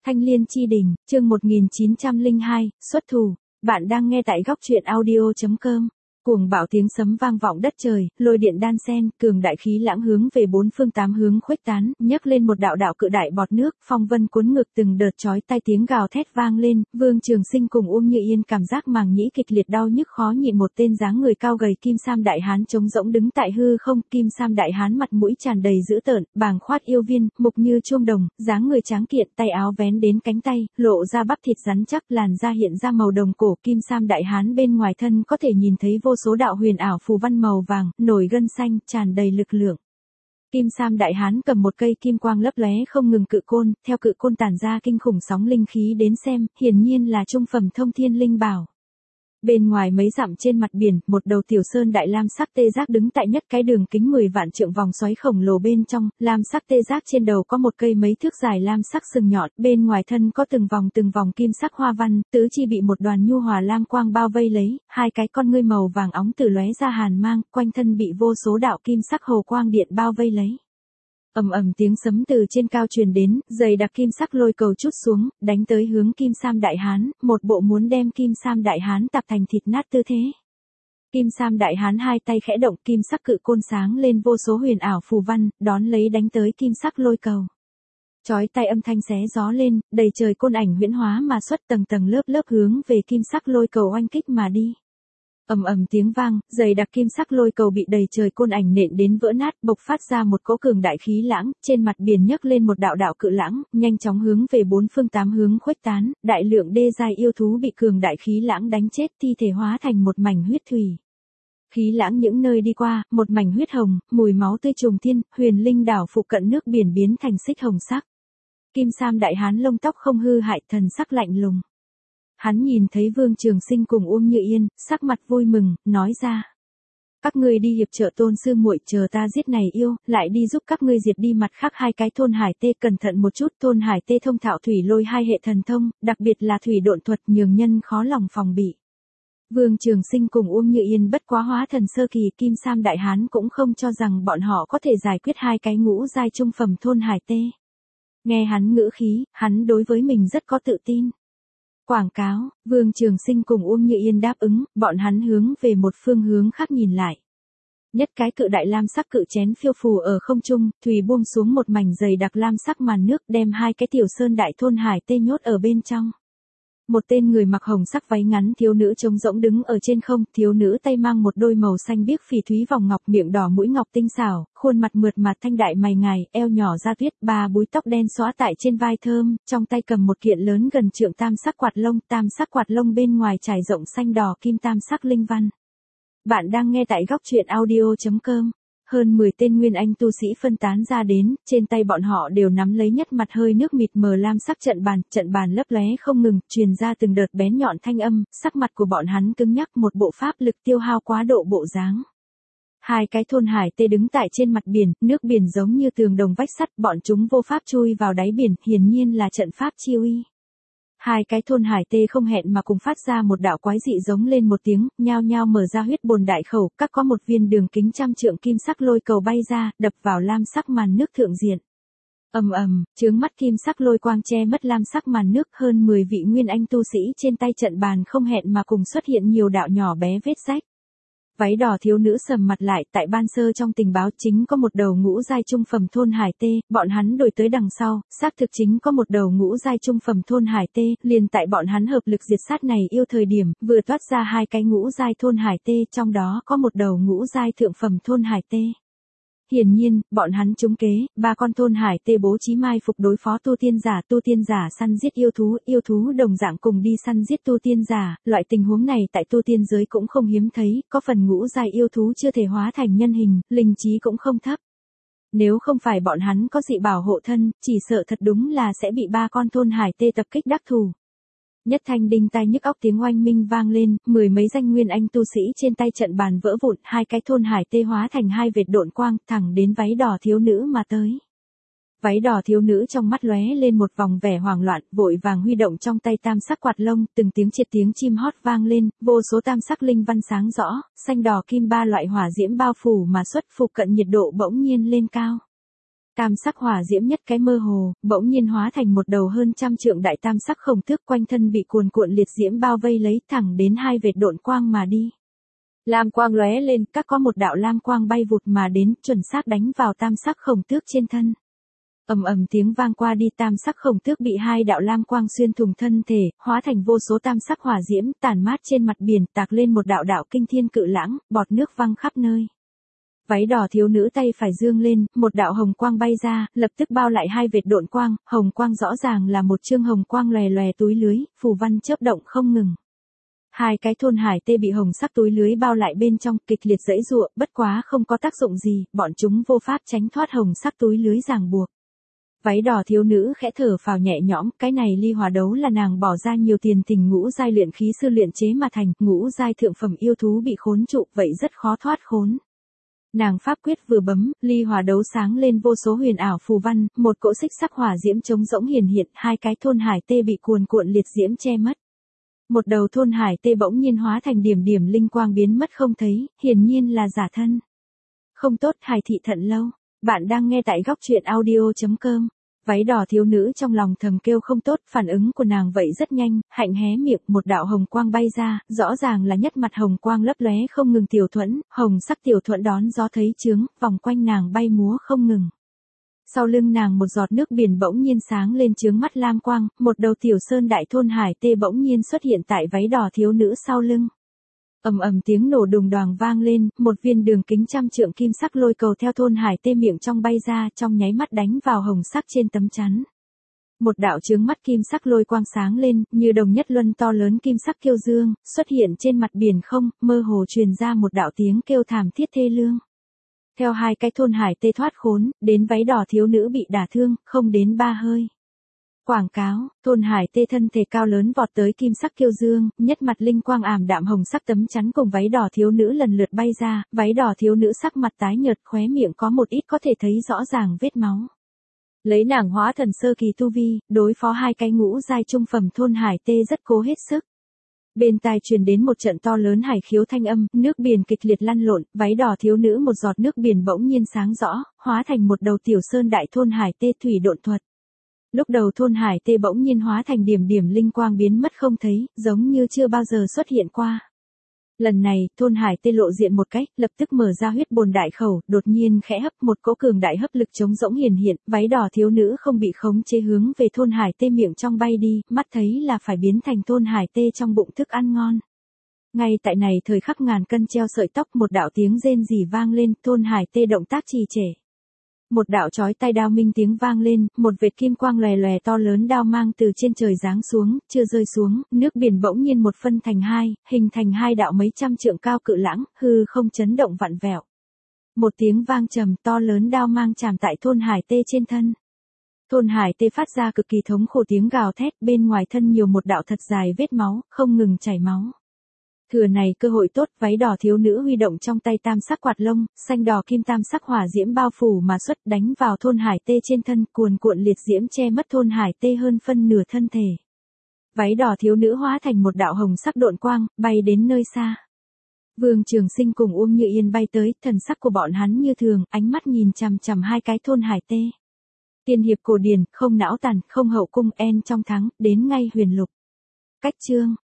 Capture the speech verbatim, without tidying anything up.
Thanh Liên Chi Đình, chương một nghìn chín trăm lẻ hai, xuất thủ. Bạn đang nghe tại góc truyện audio chấm com. Cuồng bạo tiếng sấm vang vọng đất trời, lôi điện đan sen, cường đại khí lãng hướng về bốn phương tám hướng khuếch tán, nhấc lên một đạo đạo cự đại bọt nước, phong vân cuốn ngược từng đợt chói tai tiếng gào thét vang lên. Vương Trường Sinh cùng Uông Như Yên cảm giác màng nhĩ kịch liệt đau nhức khó nhịn. Một tên dáng người cao gầy Kim Sam đại hán trống rỗng đứng tại hư không. Kim Sam đại hán mặt mũi tràn đầy dữ tợn, bàng khoát yêu viên, mục như chuông đồng, dáng người tráng kiện, tay áo vén đến cánh tay, lộ ra bắp thịt rắn chắc, làn da hiện ra màu đồng cổ. Kim Sam đại hán bên ngoài thân có thể nhìn thấy vô số đạo huyền ảo phù văn màu vàng, nổi gân xanh, tràn đầy lực lượng. Kim Sam đại hán cầm một cây kim quang lấp lóe không ngừng cự côn, theo cự côn tản ra kinh khủng sóng linh khí đến xem, hiển nhiên là trung phẩm thông thiên linh bảo. Bên ngoài mấy dặm trên mặt biển, một đầu tiểu sơn đại lam sắc tê giác đứng tại nhất cái đường kính mười vạn trượng vòng xoáy khổng lồ bên trong. Lam sắc tê giác trên đầu có một cây mấy thước dài lam sắc sừng nhọn, bên ngoài thân có từng vòng từng vòng kim sắc hoa văn, tứ chi bị một đoàn nhu hòa lam quang bao vây lấy, hai cái con ngươi màu vàng óng từ lóe ra hàn mang, quanh thân bị vô số đạo kim sắc hồ quang điện bao vây lấy. Ầm ầm tiếng sấm từ trên cao truyền đến, dày đặc kim sắc lôi cầu trút xuống, đánh tới hướng Kim Sam đại hán, một bộ muốn đem Kim Sam đại hán tạc thành thịt nát tư thế. Kim Sam đại hán hai tay khẽ động, kim sắc cự côn sáng lên vô số huyền ảo phù văn, đón lấy đánh tới kim sắc lôi cầu. Chói tai âm thanh xé gió lên, đầy trời côn ảnh huyễn hóa mà xuất, tầng tầng lớp lớp hướng về kim sắc lôi cầu oanh kích mà đi. Ầm ầm tiếng vang, dày đặc kim sắc lôi cầu bị đầy trời côn ảnh nện đến vỡ nát, bộc phát ra một cỗ cường đại khí lãng, trên mặt biển nhấc lên một đạo đạo cự lãng, nhanh chóng hướng về bốn phương tám hướng khuếch tán, đại lượng đê giai yêu thú bị cường đại khí lãng đánh chết, thi thể hóa thành một mảnh huyết thủy. Khí lãng những nơi đi qua, một mảnh huyết hồng, mùi máu tươi trùng thiên, huyền linh đảo phụ cận nước biển biến thành xích hồng sắc. Kim Sam đại hán lông tóc không hư hại, thần sắc lạnh lùng. Hắn nhìn thấy Vương Trường Sinh cùng Uông Như Yên, sắc mặt vui mừng, nói ra. Các ngươi đi hiệp trợ Tôn sư muội, chờ ta giết này yêu, lại đi giúp các ngươi diệt đi mặt khác hai cái thôn hải tê. Cẩn thận một chút, thôn hải tê thông thạo thủy lôi hai hệ thần thông, đặc biệt là thủy độn thuật, nhường nhân khó lòng phòng bị. Vương Trường Sinh cùng Uông Như Yên bất quá hóa thần sơ kỳ, Kim Sam đại hán cũng không cho rằng bọn họ có thể giải quyết hai cái ngũ giai trung phẩm thôn hải tê. Nghe hắn ngữ khí, hắn đối với mình rất có tự tin. Quảng cáo, Vương Trường Sinh cùng Uông Như Yên đáp ứng, bọn hắn hướng về một phương hướng khác nhìn lại. Nhất cái cự đại lam sắc cự chén phiêu phù ở không trung, thủy buông xuống một mảnh dày đặc lam sắc màn nước, đem hai cái tiểu sơn đại thôn hải tê nhốt ở bên trong. Một tên người mặc hồng sắc váy ngắn thiếu nữ trống rỗng đứng ở trên không, thiếu nữ tay mang một đôi màu xanh biếc phỉ thúy vòng ngọc, miệng đỏ mũi ngọc tinh xảo, khuôn mặt mượt mà thanh đại mày ngài, eo nhỏ da tuyết, ba búi tóc đen xõa tại trên vai thơm, trong tay cầm một kiện lớn gần trượng tam sắc quạt lông, tam sắc quạt lông bên ngoài trải rộng xanh đỏ kim tam sắc linh văn. Bạn đang nghe tại góc truyện audio chấm com. Hơn mười tên nguyên anh tu sĩ phân tán ra đến, trên tay bọn họ đều nắm lấy nhất mặt hơi nước mịt mờ lam sắc trận bàn, trận bàn lấp lóe không ngừng, truyền ra từng đợt bén nhọn thanh âm, sắc mặt của bọn hắn cứng nhắc, một bộ pháp lực tiêu hao quá độ bộ dáng. Hai cái thôn hải tê đứng tại trên mặt biển, nước biển giống như tường đồng vách sắt, bọn chúng vô pháp chui vào đáy biển, hiển nhiên là trận pháp chi uy. Hai cái thôn hải tê không hẹn mà cùng phát ra một đạo quái dị giống lên một tiếng, nhao nhao mở ra huyết bồn đại khẩu, các có một viên đường kính trăm trượng kim sắc lôi cầu bay ra, đập vào lam sắc màn nước thượng diện. Ầm ầm, chướng mắt kim sắc lôi quang che mất lam sắc màn nước, hơn mười vị nguyên anh tu sĩ trên tay trận bàn không hẹn mà cùng xuất hiện nhiều đạo nhỏ bé vết rách. Váy đỏ thiếu nữ sầm mặt lại, tại ban sơ trong tình báo chính có một đầu ngũ giai trung phẩm thôn hải tê, bọn hắn đổi tới đằng sau, xác thực chính có một đầu ngũ giai trung phẩm thôn hải tê, liền tại bọn hắn hợp lực diệt sát này yêu thời điểm, vừa toát ra hai cái ngũ giai thôn hải tê, trong đó có một đầu ngũ giai thượng phẩm thôn hải tê. Hiển nhiên, bọn hắn trúng kế, ba con thôn hải tê bố trí mai phục đối phó tu tiên giả, tu tiên giả săn giết yêu thú, yêu thú đồng dạng cùng đi săn giết tu tiên giả, loại tình huống này tại tu tiên giới cũng không hiếm thấy, có phần ngũ giai yêu thú chưa thể hóa thành nhân hình, linh trí cũng không thấp. Nếu không phải bọn hắn có dị bảo hộ thân, chỉ sợ thật đúng là sẽ bị ba con thôn hải tê tập kích đắc thủ. Nhất thanh đinh tai nhức óc tiếng oanh minh vang lên, mười mấy danh nguyên anh tu sĩ trên tay trận bàn vỡ vụn, hai cái thôn hải tê hóa thành hai vệt độn quang, thẳng đến váy đỏ thiếu nữ mà tới. Váy đỏ thiếu nữ trong mắt lóe lên một vòng vẻ hoảng loạn, vội vàng huy động trong tay tam sắc quạt lông, từng tiếng triệt tiếng chim hót vang lên, vô số tam sắc linh văn sáng rõ, xanh đỏ kim ba loại hỏa diễm bao phủ mà xuất, phụ cận nhiệt độ bỗng nhiên lên cao. Tam sắc hỏa diễm nhất cái mơ hồ, bỗng nhiên hóa thành một đầu hơn trăm trượng đại tam sắc khổng tước, quanh thân bị cuồn cuộn liệt diễm bao vây lấy, thẳng đến hai vệt độn quang mà đi. Lam quang lóe lên, các có một đạo lam quang bay vụt mà đến, chuẩn xác đánh vào tam sắc khổng tước trên thân. Ầm ầm tiếng vang qua đi, tam sắc khổng tước bị hai đạo lam quang xuyên thủng thân thể, hóa thành vô số tam sắc hỏa diễm, tản mát trên mặt biển, tạc lên một đạo đạo kinh thiên cự lãng, bọt nước văng khắp nơi. Váy đỏ thiếu nữ tay phải dương lên, một đạo hồng quang bay ra, lập tức bao lại hai vệt độn quang, hồng quang rõ ràng là một chương hồng quang lòe lòe túi lưới, phù văn chớp động không ngừng. Hai cái thôn hải tê bị hồng sắc túi lưới bao lại bên trong, kịch liệt giãy giụa, bất quá không có tác dụng gì, bọn chúng vô pháp tránh thoát hồng sắc túi lưới ràng buộc. Váy đỏ thiếu nữ khẽ thở phào nhẹ nhõm, cái này ly hỏa đấu là nàng bỏ ra nhiều tiền tình ngũ giai luyện khí sư luyện chế mà thành, ngũ giai thượng phẩm yêu thú bị khốn trụ, vậy rất khó thoát khốn. Nàng pháp quyết vừa bấm, ly hỏa đấu sáng lên vô số huyền ảo phù văn, một cỗ xích sắc hỏa diễm trống rỗng hiển hiện, hai cái thôn hải tê bị cuồn cuộn liệt diễm che mất. Một đầu thôn hải tê bỗng nhiên hóa thành điểm điểm linh quang biến mất không thấy, hiển nhiên là giả thân. Không tốt, Hải thị thận lâu. Bạn đang nghe tại góc truyện audio chấm com. Váy đỏ thiếu nữ trong lòng thầm kêu không tốt, phản ứng của nàng vậy rất nhanh, hạnh hé miệng, một đạo hồng quang bay ra, rõ ràng là nhất mặt hồng quang lấp lóe không ngừng tiểu thuẫn, hồng sắc tiểu thuẫn đón gió thấy chướng, vòng quanh nàng bay múa không ngừng. Sau lưng nàng một giọt nước biển bỗng nhiên sáng lên chướng mắt lam quang, một đầu tiểu sơn đại thôn hải tê bỗng nhiên xuất hiện tại váy đỏ thiếu nữ sau lưng. Ầm ầm tiếng nổ đùng đoàng vang lên, một viên đường kính trăm trượng kim sắc lôi cầu theo thôn hải tê miệng trong bay ra, trong nháy mắt đánh vào hồng sắc trên tấm chắn. Một đạo chướng mắt kim sắc lôi quang sáng lên, như đồng nhất luân to lớn kim sắc kiêu dương, xuất hiện trên mặt biển không, mơ hồ truyền ra một đạo tiếng kêu thảm thiết thê lương. Theo hai cái thôn hải tê thoát khốn, đến váy đỏ thiếu nữ bị đả thương, không đến ba hơi. Quảng cáo, thôn hải tê thân thể cao lớn vọt tới kim sắc kiêu dương, nhất mặt linh quang ảm đạm hồng sắc tấm chắn cùng váy đỏ thiếu nữ lần lượt bay ra, váy đỏ thiếu nữ sắc mặt tái nhợt, khóe miệng có một ít có thể thấy rõ ràng vết máu. Lấy nàng hóa thần sơ kỳ tu vi, đối phó hai cái ngũ giai trung phẩm thôn hải tê rất cố hết sức. Bên tai truyền đến một trận to lớn hải khiếu thanh âm, nước biển kịch liệt lăn lộn, váy đỏ thiếu nữ một giọt nước biển bỗng nhiên sáng rõ, hóa thành một đầu tiểu sơn đại thôn hải tê thủy độn thuật. Lúc đầu thôn hải tê bỗng nhiên hóa thành điểm điểm linh quang biến mất không thấy, giống như chưa bao giờ xuất hiện qua. Lần này, thôn hải tê lộ diện một cách, lập tức mở ra huyết bồn đại khẩu, đột nhiên khẽ hấp, một cỗ cường đại hấp lực chống rỗng hiển hiện, váy đỏ thiếu nữ không bị khống chế hướng về thôn hải tê miệng trong bay đi, mắt thấy là phải biến thành thôn hải tê trong bụng thức ăn ngon. Ngay tại này thời khắc ngàn cân treo sợi tóc, một đạo tiếng rên rỉ vang lên, thôn hải tê động tác trì trệ. Một đạo chói tai đao minh tiếng vang lên, một vệt kim quang lòe lòe to lớn đao mang từ trên trời giáng xuống, chưa rơi xuống, nước biển bỗng nhiên một phân thành hai, hình thành hai đạo mấy trăm trượng cao cự lãng, hư không chấn động vặn vẹo. Một tiếng vang trầm, to lớn đao mang chạm tại thôn hải tê trên thân. Thôn hải tê phát ra cực kỳ thống khổ tiếng gào thét, bên ngoài thân nhiều một đạo thật dài vết máu, không ngừng chảy máu. Thừa này cơ hội tốt, váy đỏ thiếu nữ huy động trong tay tam sắc quạt lông, xanh đỏ kim tam sắc hỏa diễm bao phủ mà xuất, đánh vào thôn hải tê trên thân, cuồn cuộn liệt diễm che mất thôn hải tê hơn phân nửa thân thể. Váy đỏ thiếu nữ hóa thành một đạo hồng sắc độn quang, bay đến nơi xa. Vương Trường Sinh cùng Uông Như Yên bay tới, thần sắc của bọn hắn như thường, ánh mắt nhìn chằm chằm hai cái thôn hải tê. Tiên hiệp cổ điển, không não tàn, không hậu cung, en trong thắng, đến ngay huyền lục. Cách chương